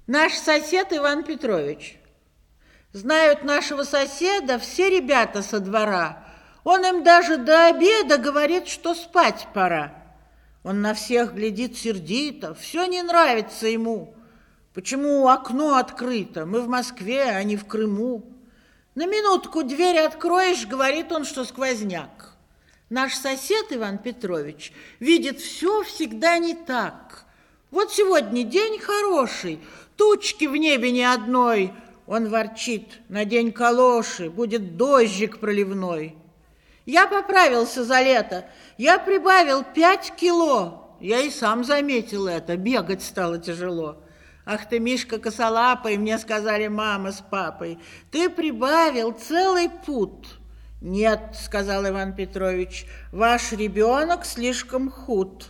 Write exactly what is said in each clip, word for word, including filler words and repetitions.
Наш сосед Иван Петрович. Знают нашего соседа все ребята со двора. Он им даже до обеда говорит, что спать пора. Он на всех глядит сердито, все не нравится ему. Почему окно открыто? Мы в Москве, а не в Крыму. На минутку дверь откроешь, говорит он, что сквозняк. Наш сосед Иван Петрович видит все всегда не так. Вот сегодня день хороший, тучки в небе ни одной. Он ворчит: надень калоши, будет дождик проливной. Я поправился за лето, я прибавил пять кило. Я и сам заметил это, бегать стало тяжело. Ах ты, Мишка косолапый, мне сказали мама с папой, ты прибавил целый пуд. Нет, сказал Иван Петрович, ваш ребенок слишком худ.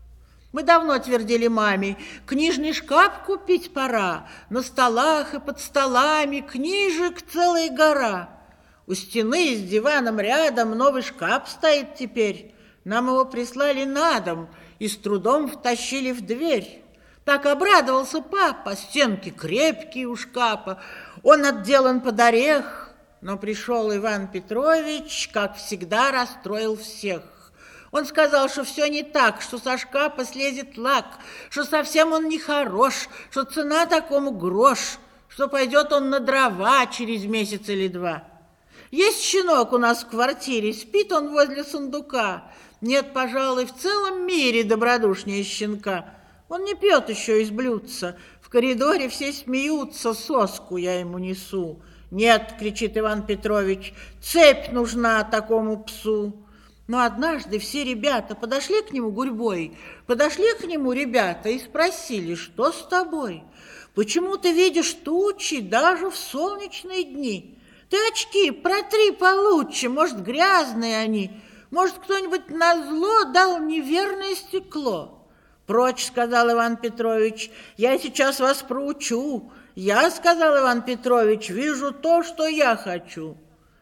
Мы давно твердили маме, книжный шкаф купить пора, на столах и под столами книжек целая гора. У стены с диваном рядом новый шкаф стоит теперь. Нам его прислали на дом и с трудом втащили в дверь. Так обрадовался папа, стенки крепкие у шкафа, он отделан под орех. Но пришел Иван Петрович, как всегда, расстроил всех. Он сказал, что все не так, что со шкафа слезет лак, что совсем он не хорош, что цена такому грош, что пойдет он на дрова через месяц или два. Есть щенок у нас в квартире, спит он возле сундука. Нет, пожалуй, в целом мире добродушнее щенка. Он не пьет еще из блюдца. В коридоре все смеются, соску я ему несу. Нет, кричит Иван Петрович, цепь нужна такому псу. Но однажды все ребята подошли к нему гурьбой, подошли к нему ребята и спросили, что с тобой? Почему ты видишь тучи даже в солнечные дни? Ты очки протри получше, может, грязные они, может, кто-нибудь назло дал неверное стекло. Прочь, сказал Иван Петрович, я сейчас вас проучу. Я, сказал Иван Петрович, вижу то, что я хочу.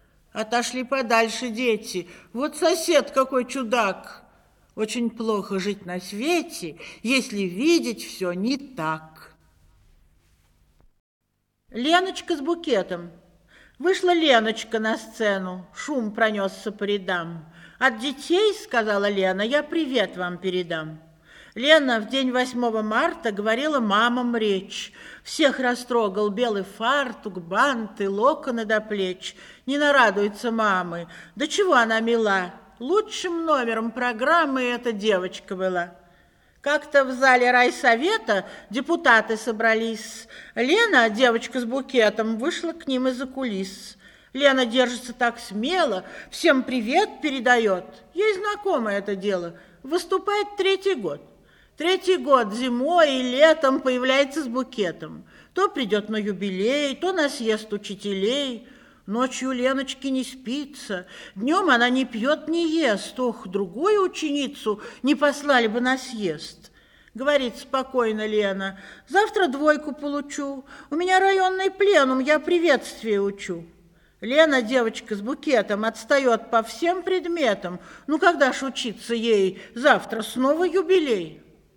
Отошли подальше дети. Вот сосед какой чудак. Очень плохо жить на свете, если видеть все не так. Леночка с букетом. Вышла Леночка на сцену, шум пронесся по рядам. От детей, сказала Лена, я привет вам передам. Лена в день восьмого марта говорила мамам речь. Всех растрогал белый фартук, банты, локоны до плеч. Не нарадуются мамы. Да чего она мила? Лучшим номером программы эта девочка была. Как-то в зале райсовета депутаты собрались. Лена, девочка с букетом, вышла к ним из-за кулис. Лена держится так смело, всем привет передает. Ей знакомо это дело. Выступает третий год. Третий год зимой и летом появляется с букетом. То придет на юбилей, то на съезд учителей. Ночью Леночке не спится, днем она не пьет, не ест. Ох, другую ученицу не послали бы на съезд. Говорит спокойно Лена, завтра двойку получу, у меня районный пленум, я приветствие учу. Лена, девочка с букетом, отстает по всем предметам. Ну, когда ж учиться ей? Завтра снова юбилей.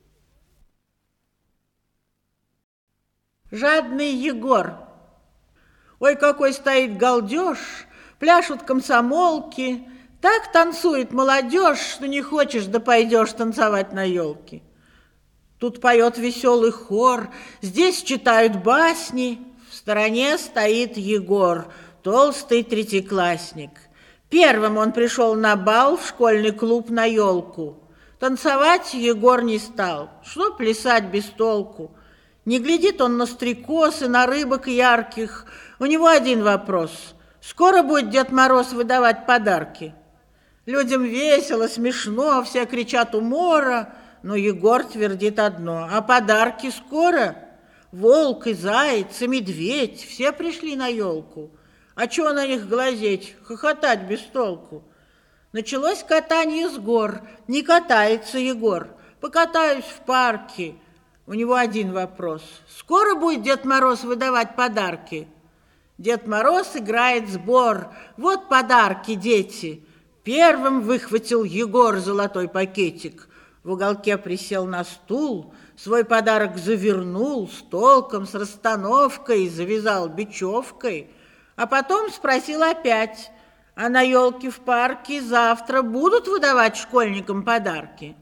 Жадный Егор. Ой, какой стоит галдеж, пляшут комсомолки, так танцует молодежь, что не хочешь, да пойдешь танцевать на елке. Тут поет веселый хор, здесь читают басни, в стороне стоит Егор, толстый третьеклассник. Первым он пришел на бал в школьный клуб на елку. Танцевать Егор не стал, что плясать без толку. Не глядит он на стрекоз и на рыбок ярких. У него один вопрос. Скоро будет Дед Мороз выдавать подарки? Людям весело, смешно, все кричат умора, но Егор твердит одно. А подарки скоро? Волк и заяц, и медведь, все пришли на елку. А чего на них глазеть, хохотать без толку? Началось катание с гор, не катается Егор. Покатаюсь в парке. У него один вопрос. Скоро будет Дед Мороз выдавать подарки? Дед Мороз играет сбор. Вот подарки, дети. Первым выхватил Егор золотой пакетик. В уголке присел на стул, свой подарок завернул с толком, с расстановкой, завязал бечевкой, а потом спросил опять, а на елке в парке завтра будут выдавать школьникам подарки?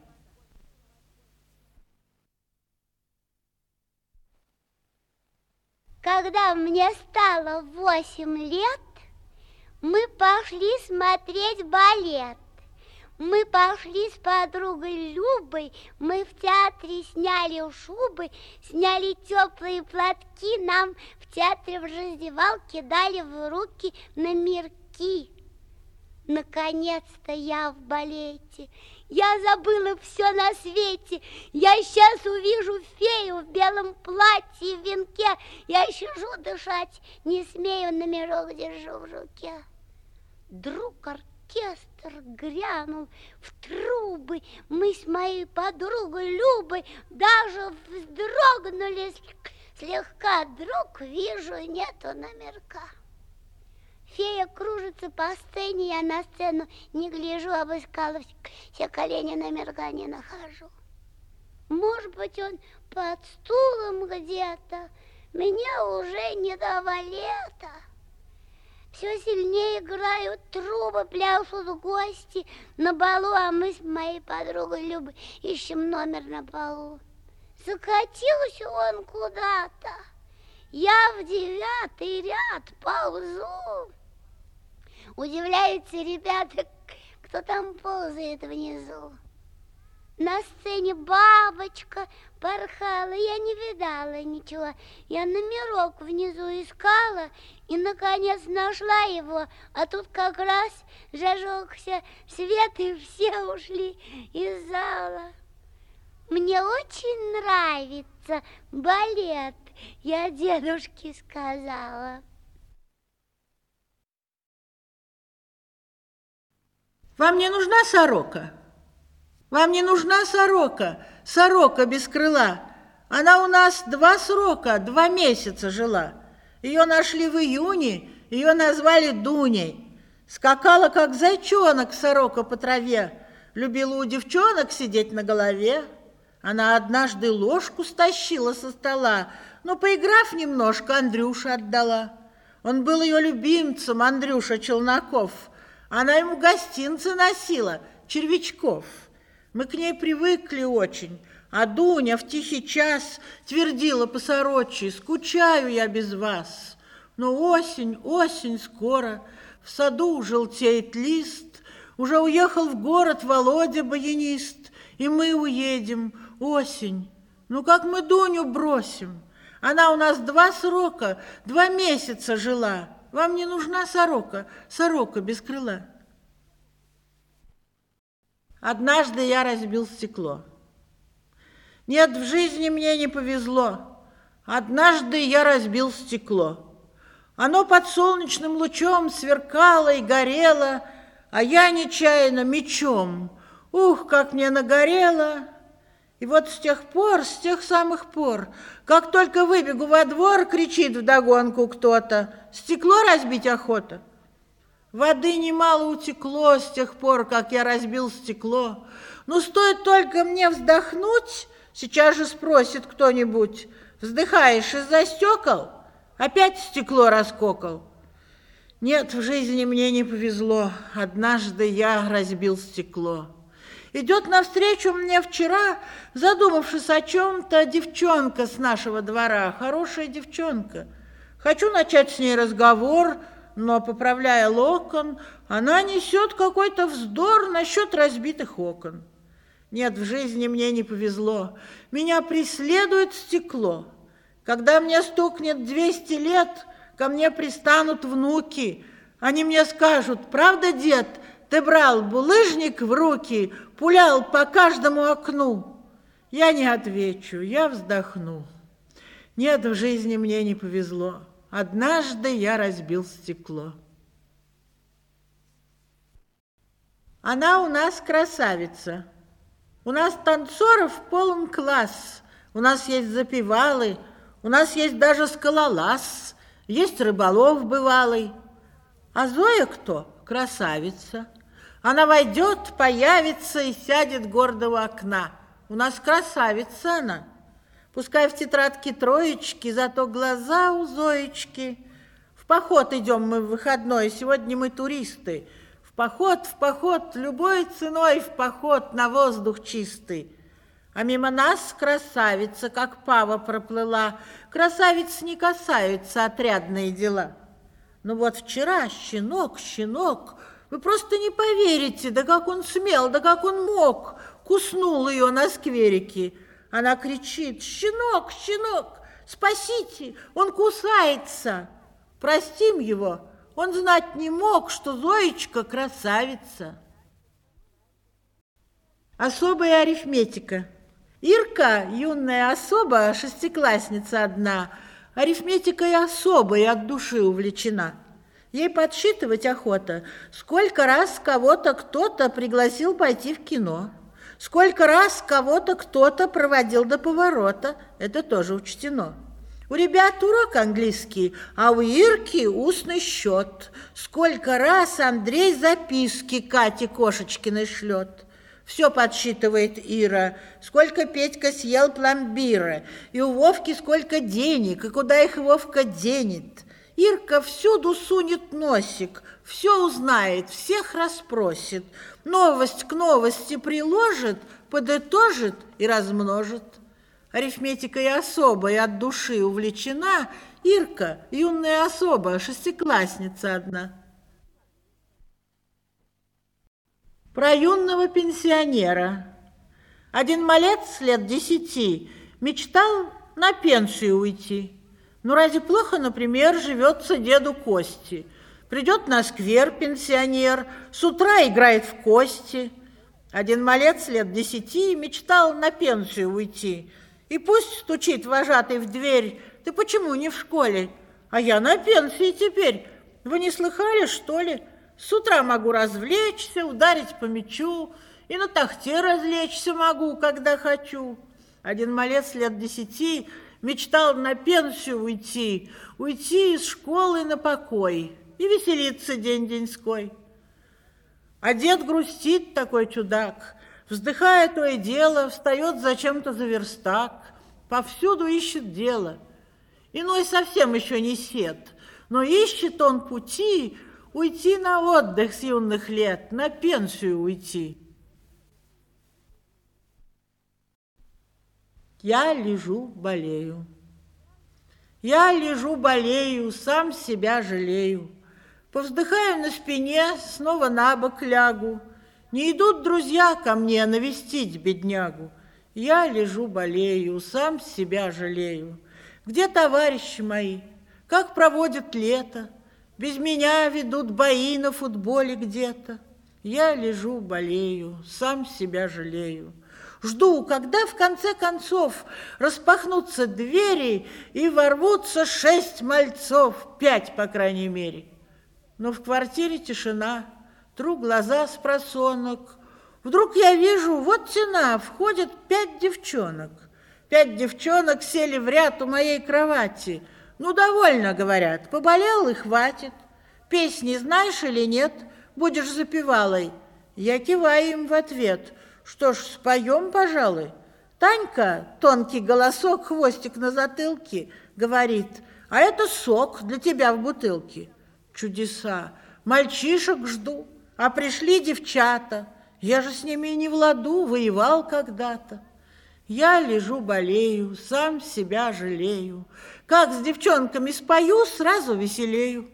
Когда мне стало восемь лет, мы пошли смотреть балет. Мы пошли с подругой Любой, мы в театре сняли шубы, сняли теплые платки, нам в театре в раздевалке дали в руки номерки. Наконец-то я в балете, я забыла все на свете, я сейчас увижу фею в белом платье, в венке, я сижу дышать, не смею, номерок держу в руке. Вдруг оркестр грянул в трубы, мы с моей подругой Любой даже вздрогнули слегка. Вдруг вижу, нету номерка. Фея кружится по сцене, я на сцену не гляжу, обыскала все колени, номерка не нахожу. Может быть, он под стулом где-то, меня уже не до балета. Все сильнее играют трубы, пляшут гости на балу, а мы с моей подругой Любой ищем номер на полу. Закатился он куда-то, я в девятый ряд ползу. Удивляются ребята, кто там ползает внизу. На сцене бабочка порхала, я не видала ничего. Я номерок внизу искала и, наконец, нашла его. А тут как раз зажегся свет, и все ушли из зала. Мне очень нравится балет, я дедушке сказала. Вам не нужна сорока? Вам не нужна сорока? Сорока без крыла. Она у нас два срока, два месяца жила. Ее нашли в июне, ее назвали Дуней. Скакала, как зайчонок, сорока по траве. Любила у девчонок сидеть на голове. Она однажды ложку стащила со стола, но, поиграв немножко, Андрюше отдала. Он был ее любимцем, Андрюша Челноков. Она ему гостинцы носила, червячков. Мы к ней привыкли очень, а Дуня в тихий час твердила по-сорочьи: «Скучаю я без вас». Но осень, осень скоро, в саду желтеет лист, уже уехал в город Володя баянист, и мы уедем, осень. Ну как мы Дуню бросим? Она у нас два срока, два месяца жила. Вам не нужна сорока, сорока без крыла. Однажды я разбил стекло. Нет, в жизни мне не повезло. Однажды я разбил стекло. Оно под солнечным лучом сверкало и горело, а я нечаянно мечом. Ух, как мне нагорело! И вот с тех пор, с тех самых пор, как только выбегу во двор, кричит вдогонку кто-то: «Стекло разбить охота!» Воды немало утекло с тех пор, как я разбил стекло. Но стоит только мне вздохнуть, сейчас же спросит кто-нибудь: «Вздыхаешь из-за стекол? Опять стекло раскокал?» Нет, в жизни мне не повезло. Однажды я разбил стекло. Идет навстречу мне вчера, задумавшись о чем-то, девчонка с нашего двора, хорошая девчонка. Хочу начать с ней разговор, но, поправляя локон, она несет какой-то вздор насчет разбитых окон. Нет, в жизни мне не повезло. Меня преследует стекло. Когда мне стукнет двести лет, ко мне пристанут внуки. Они мне скажут: «Правда, дед, ты брал булыжник в руки, пулял по каждому окну?» Я не отвечу, я вздохну. Нет, в жизни мне не повезло. Однажды я разбил стекло. Она у нас красавица. У нас танцоров полон класс. У нас есть запевалы, у нас есть даже скалолаз, есть рыболов бывалый. А Зоя кто? Красавица. Она войдет, появится и сядет гордо у окна. У нас красавица она. Пускай в тетрадке троечки, зато глаза у Зоечки. В поход идем мы в выходной, сегодня мы туристы. В поход, в поход, любой ценой в поход на воздух чистый. А мимо нас красавица, как пава, проплыла. Красавиц не касаются отрядные дела. Ну вот вчера щенок, щенок, вы просто не поверите, да как он смел, да как он мог, куснул ее на скверике. Она кричит: щенок, щенок, спасите, он кусается. Простим его, он знать не мог, что Зоечка красавица. Особая арифметика. Ирка, юная особа, шестиклассница одна, арифметикой особой от души увлечена. Ей подсчитывать охота, сколько раз кого-то кто-то пригласил пойти в кино, сколько раз кого-то кто-то проводил до поворота, это тоже учтено. У ребят урок английский, а у Ирки устный счет. Сколько раз Андрей записки Кате Кошечкиной шлет. Все подсчитывает Ира, сколько Петька съел пломбира, и у Вовки сколько денег, и куда их Вовка денет. Ирка всюду сунет носик, все узнает, всех расспросит, новость к новости приложит, подытожит и размножит. Арифметикой особой от души увлечена Ирка, юная особа, шестиклассница одна. Про юного пенсионера. Один малец лет десяти мечтал на пенсию уйти. Ну, разве плохо, например, живется деду Кости? Придет на сквер пенсионер, с утра играет в кости. Один малец лет десяти мечтал на пенсию уйти. И пусть стучит вожатый в дверь: ты почему не в школе? А я на пенсии теперь. Вы не слыхали, что ли? С утра могу развлечься, ударить по мячу, и на тахте развлечься могу, когда хочу. Один малец лет десяти мечтал на пенсию уйти, уйти из школы на покой и веселиться день-деньской. А дед грустит, такой чудак, вздыхая то и дело, встает зачем-то за верстак, повсюду ищет дело. Иной совсем еще не сед, но ищет он пути уйти на отдых с юных лет, на пенсию уйти. Я лежу, болею. Я лежу, болею, сам себя жалею. Повздыхаю на спине, снова на бок лягу. Не идут друзья ко мне навестить беднягу. Я лежу, болею, сам себя жалею. Где товарищи мои? Как проводят лето? Без меня ведут бои на футболе где-то. Я лежу, болею, сам себя жалею. Жду, когда в конце концов распахнутся двери и ворвутся шесть мальцов, пять, по крайней мере. Но в квартире тишина, тру глаза с просонок. Вдруг я вижу, вот тена, входят пять девчонок. Пять девчонок сели в ряд у моей кровати. Ну, довольно, говорят, поболел и хватит. Песни знаешь или нет? Будешь запевалой. Я киваю им в ответ. Что ж, споем, пожалуй. Танька, тонкий голосок, хвостик на затылке, говорит: а это сок для тебя в бутылке. Чудеса. Мальчишек жду, а пришли девчата. Я же с ними и не в ладу, воевал когда-то. Я лежу, болею, сам себя жалею. Как с девчонками спою, сразу веселею.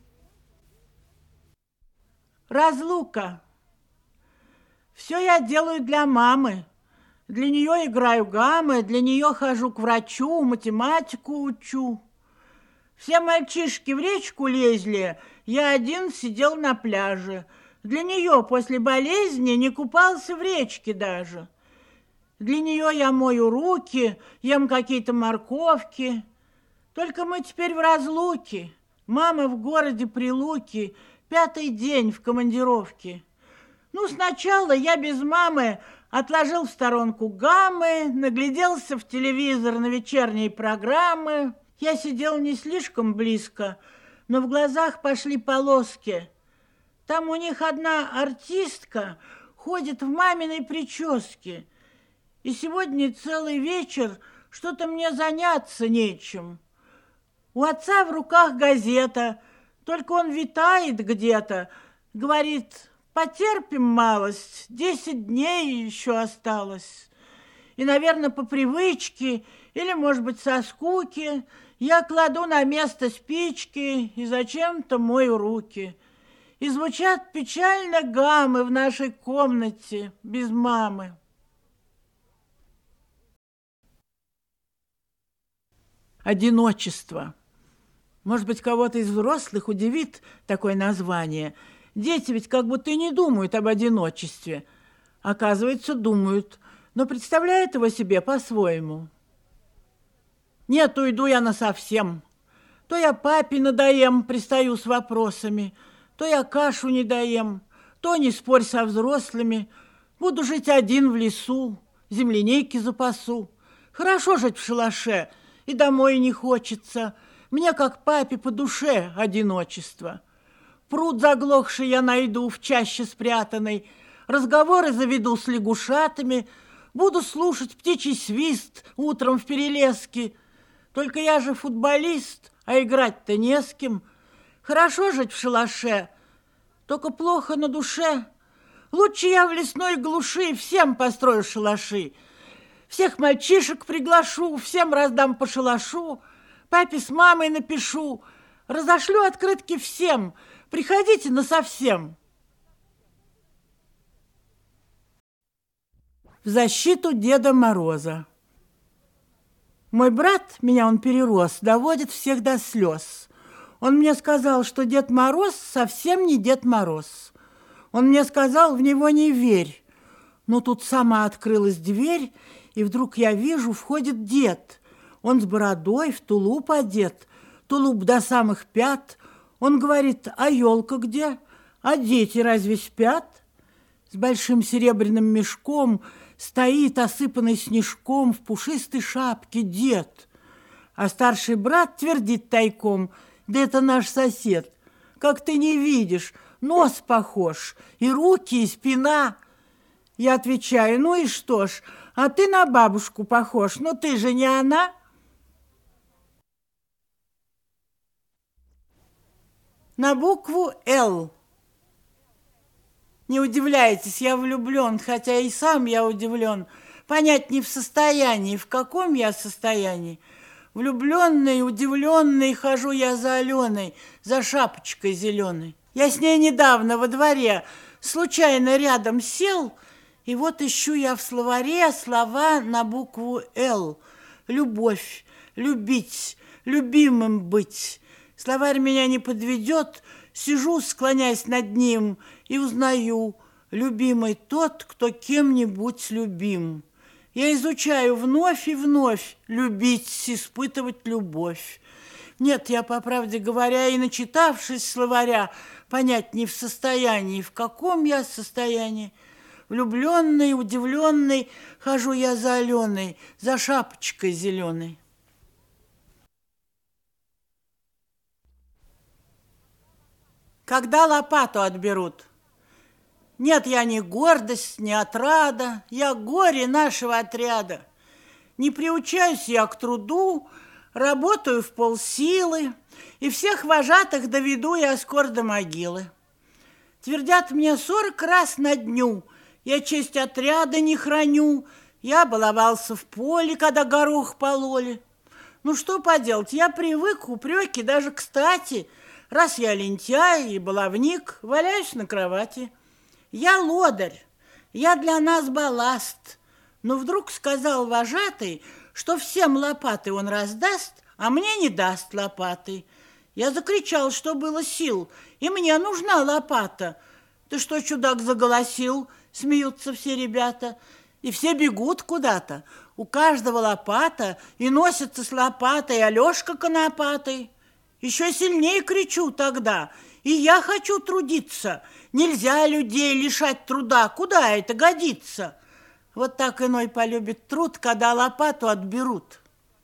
Разлука. Все я делаю для мамы. Для нее играю гаммы, для нее хожу к врачу, математику учу. Все мальчишки в речку лезли, я один сидел на пляже. Для нее после болезни не купался в речке даже. Для нее я мою руки, ем какие-то морковки. Только мы теперь в разлуке. Мама в городе Прилуки, пятый день в командировке. Ну, сначала я без мамы отложил в сторонку гаммы, нагляделся в телевизор на вечерние программы. Я сидел не слишком близко, но в глазах пошли полоски. Там у них одна артистка ходит в маминой прическе. И сегодня целый вечер Что-то мне заняться нечем. У отца в руках газета, только он витает где-то. Говорит, потерпим малость, десять дней еще осталось. И, наверное, по привычке или, может быть, со скуки я кладу на место спички и зачем-то мою руки. И звучат печально гаммы в нашей комнате без мамы. Одиночество. Может быть, кого-то из взрослых удивит такое название. Дети ведь как будто и не думают об одиночестве. Оказывается, думают, но представляют его себе по-своему. Нет, уйду я насовсем. То я папе надоем, пристаю с вопросами, то я кашу не доем, то не спорь со взрослыми. Буду жить один в лесу, земляники запасу. Хорошо жить в шалаше, и домой не хочется. Мне, как папе, по душе одиночество. Пруд заглохший я найду в чаще спрятанной, разговоры заведу с лягушатами, буду слушать птичий свист утром в перелеске. Только я же футболист, а играть-то не с кем. Хорошо жить в шалаше, только плохо на душе. Лучше я в лесной глуши всем построю шалаши. Всех мальчишек приглашу, всем раздам по шалашу, папе с мамой напишу, разошлю открытки всем, приходите насовсем. В защиту Деда Мороза. Мой брат, меня он перерос, доводит всех до слез. Он мне сказал, что Дед Мороз совсем не Дед Мороз. Он мне сказал, в него не верь. Но тут сама открылась дверь, и вдруг я вижу, входит дед. Он с бородой, в тулуп одет, тулуп до самых пят. Он говорит, а елка где? А дети разве спят? С большим серебряным мешком стоит, осыпанный снежком, в пушистой шапке дед. А старший брат твердит тайком, да это наш сосед. Как ты не видишь, нос похож, и руки, и спина. Я отвечаю, ну и что ж, а ты на бабушку похож, но ты же не она. На букву «Л». Не удивляйтесь, я влюблен, хотя и сам я удивлен. Понять не в состоянии, в каком я состоянии. Влюбленный, удивленный, хожу я за Аленой, за шапочкой зеленой. Я с ней недавно во дворе случайно рядом сел, и вот ищу я в словаре слова на букву «Л». Любовь, любить, любимым быть. Словарь меня не подведет, сижу, склоняясь над ним, и узнаю, любимый тот, кто кем-нибудь любим. Я изучаю вновь и вновь любить, испытывать любовь. Нет, я, по правде говоря, и начитавшись словаря, понять не в состоянии, в каком я состоянии. Влюбленный, удивленный, хожу я за Аленой, за шапочкой зеленой. Когда лопату отберут? Нет, я не гордость, не отрада, я горе нашего отряда. Не приучаюсь я к труду, работаю в полсилы, и всех вожатых доведу я скоро до могилы. Твердят мне сорок раз на дню, я честь отряда не храню, я баловался в поле, когда горох пололи. Ну что поделать, я привык, упреки даже кстати, раз я лентяй и баловник, валяюсь на кровати. Я лодырь, я для нас балласт. Но вдруг сказал вожатый, что всем лопаты он раздаст, а мне не даст лопаты. Я закричал, что было сил, и мне нужна лопата. Ты что, чудак, заголосил? Смеются все ребята. И все бегут куда-то. У каждого лопата, и носится с лопатой Алешка Конопатый. Еще сильнее кричу тогда. И я хочу трудиться. Нельзя людей лишать труда. Куда это годится? Вот так иной полюбит труд, когда лопату отберут.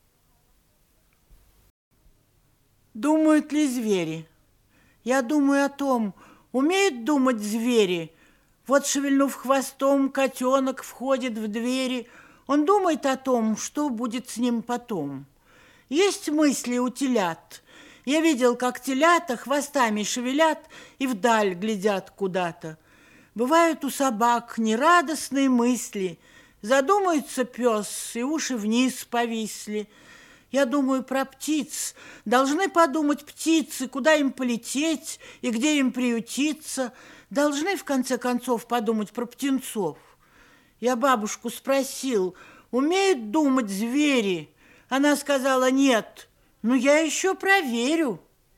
Думают ли звери? Я думаю о том, умеют думать звери. Вот, шевельнув хвостом, котенок входит в двери. Он думает о том, что будет с ним потом. Есть мысли у телят. Я видел, как телята хвостами шевелят и вдаль глядят куда-то. Бывают у собак нерадостные мысли. Задумается пес, и уши вниз повисли. Я думаю про птиц. Должны подумать птицы, куда им полететь и где им приютиться. Должны, в конце концов, подумать про птенцов. Я бабушку спросил, умеют думать звери? Она сказала, нет. Ну, я еще проверю.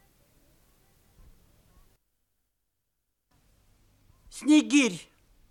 Снегирь.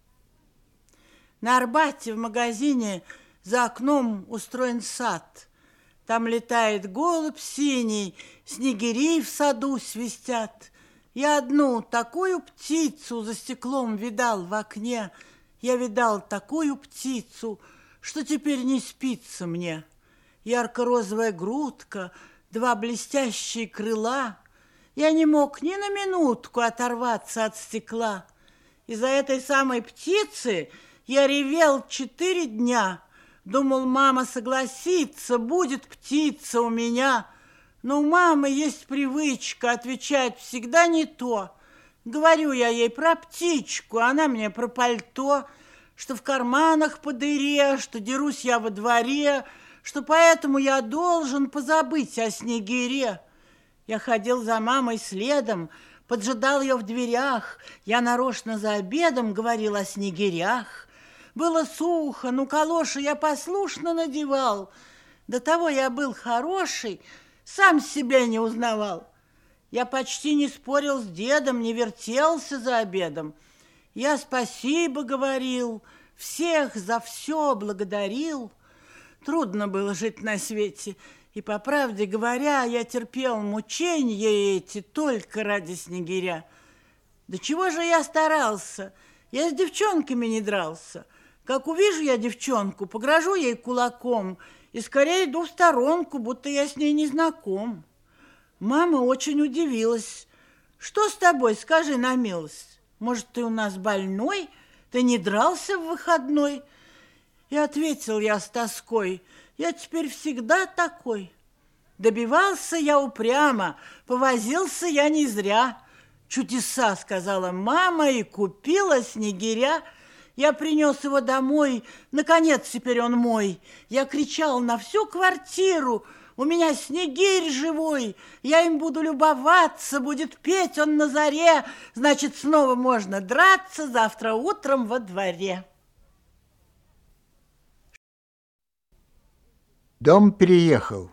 На Арбате в магазине за окном устроен сад. Там летает голубь синий, снегири в саду свистят. Я одну такую птицу за стеклом видал в окне. Я видал такую птицу, что теперь не спится мне. Ярко-розовая грудка, два блестящие крыла. Я не мог ни на минутку оторваться от стекла. Из-за этой самой птицы я ревел четыре дня. Думал, мама согласится, будет птица у меня. Но у мамы есть привычка отвечать всегда не то. Говорю я ей про птичку, она мне про пальто, что в карманах по дыре, что дерусь я во дворе, что поэтому я должен позабыть о снегире. Я ходил за мамой следом, поджидал ее в дверях. Я нарочно за обедом говорил о снегирях. Было сухо, ну калоши я послушно надевал. До того я был хороший, сам себя не узнавал. Я почти не спорил с дедом, не вертелся за обедом. Я спасибо говорил, всех за все благодарил. Трудно было жить на свете, и, по правде говоря, я терпел мучения эти только ради снегиря. Да чего же я старался? Я с девчонками не дрался. Как увижу я девчонку, погрожу ей кулаком и скорее иду в сторонку, будто я с ней не знаком. Мама очень удивилась. Что с тобой, скажи на милость? Может, ты у нас больной? Ты не дрался в выходной? И ответил я с тоской, я теперь всегда такой. Добивался я упрямо, повозился я не зря. Чудеса, сказала мама, и купила снегиря. Я принес его домой, наконец теперь он мой. Я кричал на всю квартиру, у меня снегирь живой, я им буду любоваться, будет петь он на заре, значит, снова можно драться завтра утром во дворе. Дом переехал.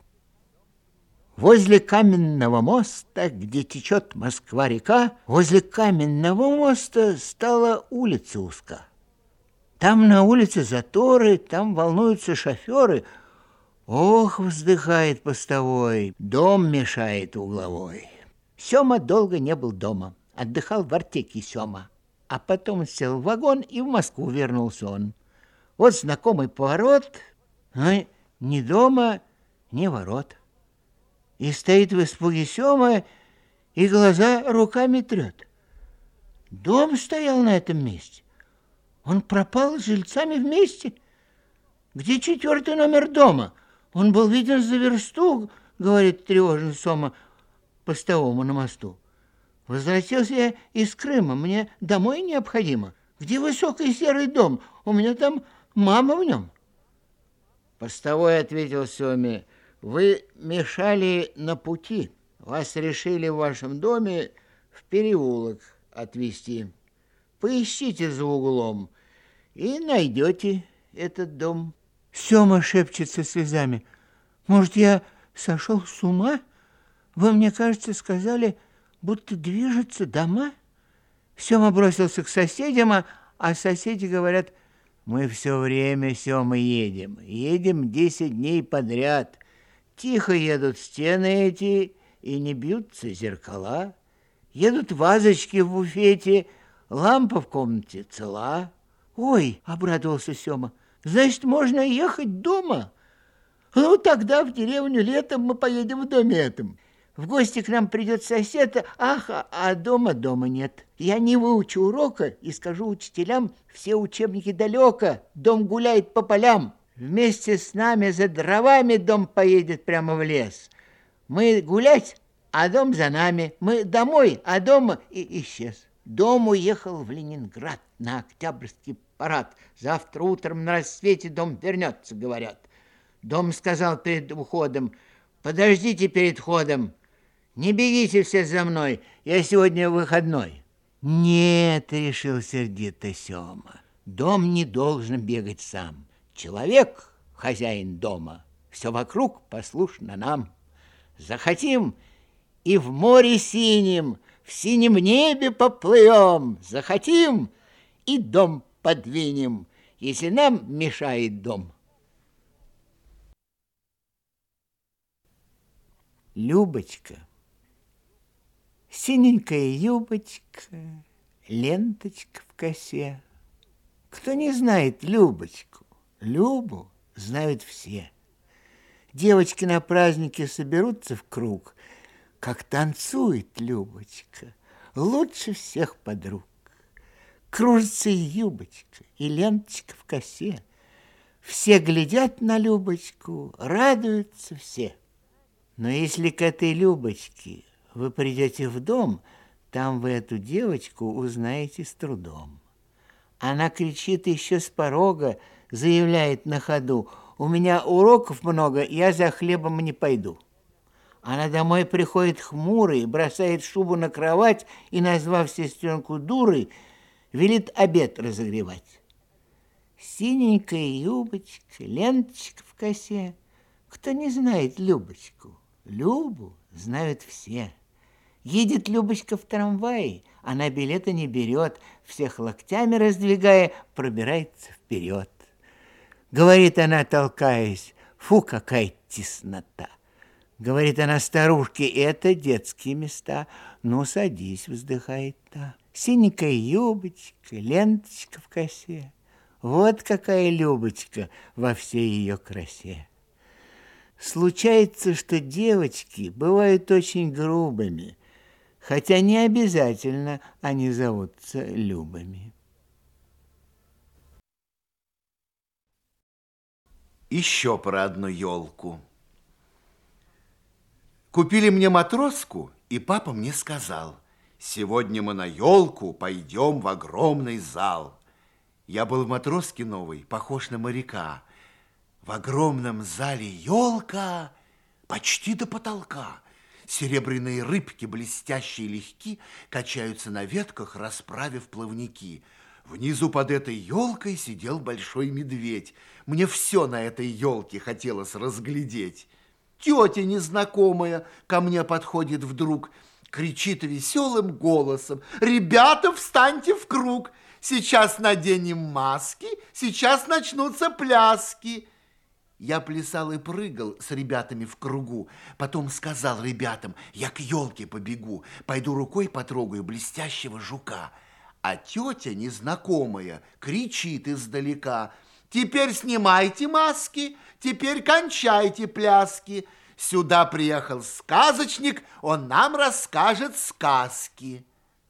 Возле каменного моста, где течет Москва-река, возле каменного моста стала улица узка. Там на улице заторы, там волнуются шоферы. Ох, вздыхает постовой, дом мешает угловой. Сёма долго не был дома, отдыхал в Артеке Сёма. А потом сел в вагон, и в Москву вернулся он. Вот знакомый поворот, но ни дома, ни ворот. И стоит в испуге Сёма, и глаза руками трет. Дом стоял на этом месте. Он пропал с жильцами вместе. Где четвертый номер дома? Он был виден за версту, говорит тревожный Сёма постовому на мосту. Возвратился я из Крыма, мне домой необходимо. Где высокий серый дом? У меня там мама в нем. Постовой ответил Сёме, вы мешали на пути. Вас решили в вашем доме в переулок отвезти. Поищите за углом и найдете этот дом. Сёма шепчет со слезами. Может, я сошел с ума? Вы, мне кажется, сказали, будто движутся дома. Сёма бросился к соседям, а, а соседи говорят, мы все время, Сёма, едем. Едем десять дней подряд. Тихо едут стены эти, и не бьются зеркала. Едут вазочки в буфете, лампа в комнате цела. Ой, обрадовался Сёма, значит, можно ехать дома. Ну, тогда в деревню летом мы поедем в доме этом. В гости к нам придет сосед, ах, а дома дома нет. Я не выучу урока и скажу учителям, все учебники далеко, дом гуляет по полям. Вместе с нами за дровами дом поедет прямо в лес. Мы гулять, а дом за нами. Мы домой, а дом и исчез. Дом уехал в Ленинград на Октябрьский парад. Завтра утром на рассвете дом вернется, говорят. Дом сказал перед уходом: подождите перед ходом, не бегите все за мной, я сегодня выходной. Нет, решил сердито Сёма, дом не должен бегать сам. Человек хозяин дома, все вокруг послушно нам. Захотим и в море синем, в синем небе поплывем. Захотим и дом подвинем, если нам мешает дом. Любочка, синенькая юбочка, ленточка в косе. Кто не знает Любочку? Любу знают все. Девочки на празднике соберутся в круг, как танцует Любочка, лучше всех подруг. Кружится и юбочка, и ленточка в косе. Все глядят на Любочку, радуются все. Но если к этой Любочке вы придете в дом, там вы эту девочку узнаете с трудом. Она кричит еще с порога, заявляет на ходу: у меня уроков много, я за хлебом не пойду. Она домой приходит хмурой, бросает шубу на кровать и, назвав сестренку дурой, велит обед разогревать. Синенькая юбочка, ленточка в косе. Кто не знает Любочку? Любу знают все. Едет Любочка в трамвае, она билета не берет, всех локтями раздвигая, пробирается вперед. Говорит она, толкаясь: фу, какая теснота. Говорит она старушке: это детские места. Ну, садись, вздыхает та. Синенькая юбочка, ленточка в косе. Вот какая Любочка во всей ее красе. Случается, что девочки бывают очень грубыми, хотя не обязательно они зовутся Любами. Еще про одну елку. Купили мне матроску, и папа мне сказал: сегодня мы на елку пойдем в огромный зал. Я был в матроске новой, похож на моряка. В огромном зале елка почти до потолка. Серебряные рыбки, блестящие и легки, качаются на ветках, расправив плавники. Внизу под этой елкой сидел большой медведь. Мне все на этой елке хотелось разглядеть. Тетя незнакомая ко мне подходит вдруг, кричит веселым голосом: ребята, встаньте в круг, сейчас наденем маски, сейчас начнутся пляски. Я плясал и прыгал с ребятами в кругу, потом сказал ребятам: я к елке побегу, пойду рукой потрогаю блестящего жука. А тетя незнакомая кричит издалека: теперь снимайте маски, теперь кончайте пляски. Сюда приехал сказочник, он нам расскажет сказки.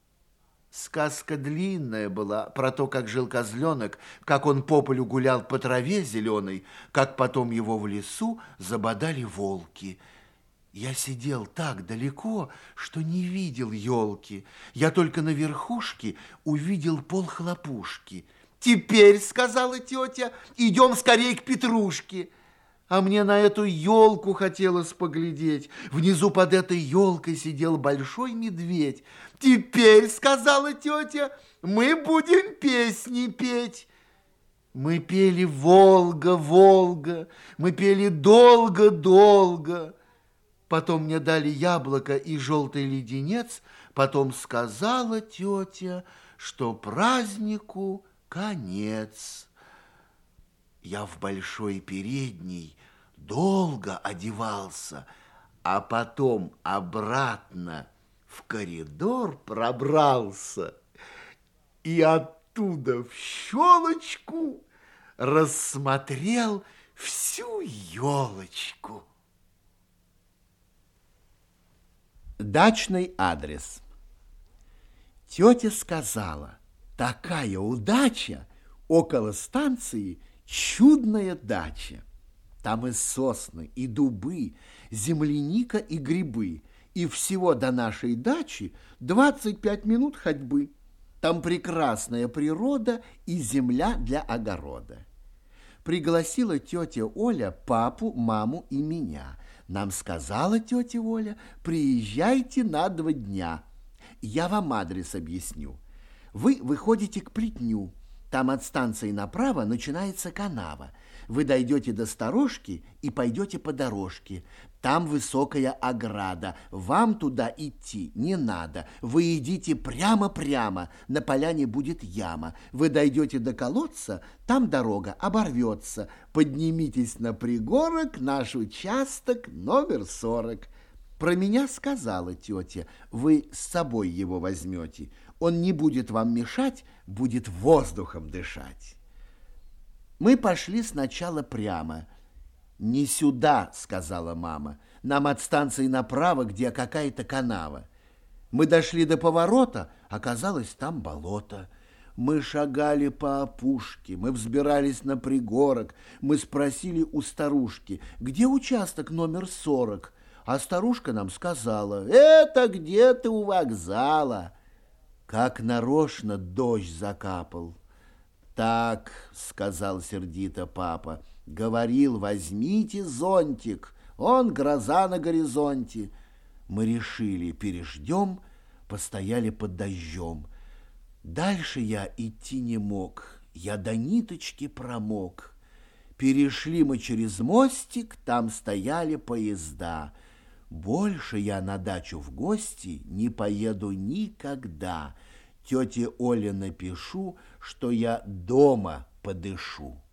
Сказка длинная была про то, как жил козленок, как он по полю гулял по траве зеленой, как потом его в лесу забодали волки. Я сидел так далеко, что не видел елки. Я только на верхушке увидел полхлопушки. «Теперь, — сказала тетя, — идем скорее к Петрушке». А мне на эту елку хотелось поглядеть. Внизу под этой елкой сидел большой медведь. «Теперь, — сказала тетя, — мы будем песни петь». Мы пели «Волга, Волга», мы пели долго-долго. Потом мне дали яблоко и желтый леденец. Потом сказала тетя, что празднику конец. Я в большой передней долго одевался, а потом обратно в коридор пробрался и оттуда в щелочку рассмотрел всю елочку. Дачный адрес. Тетя сказала: такая удача, около станции Чудная дача. Там и сосны, и дубы, земляника и грибы. И всего до нашей дачи двадцать пять минут ходьбы. Там прекрасная природа и земля для огорода. Пригласила тетя Оля папу, маму и меня. Нам сказала тетя Оля: приезжайте на два дня. Я вам адрес объясню. Вы выходите к плетню. Там от станции направо начинается канава. Вы дойдете до сторожки и пойдете по дорожке. Там высокая ограда. Вам туда идти не надо. Вы идите прямо-прямо. На поляне будет яма. Вы дойдете до колодца, там дорога оборвется. Поднимитесь на пригорок, наш участок номер сорок. Про меня сказала тетя: вы с собой его возьмете. Он не будет вам мешать, будет воздухом дышать. Мы пошли сначала прямо. «Не сюда», — сказала мама. «Нам от станции направо, где какая-то канава». Мы дошли до поворота, оказалось, там болото. Мы шагали по опушке, мы взбирались на пригорок. Мы спросили у старушки: где участок номер сорок? А старушка нам сказала: это где-то у вокзала. Как нарочно дождь закапал. «Так», — сказал сердито папа, — «говорил, возьмите зонтик, он гроза на горизонте». Мы решили, переждем, постояли под дождем. Дальше я идти не мог, я до ниточки промок. Перешли мы через мостик, там стояли поезда. Больше я на дачу в гости не поеду никогда. Тете Оле напишу, что я дома подышу.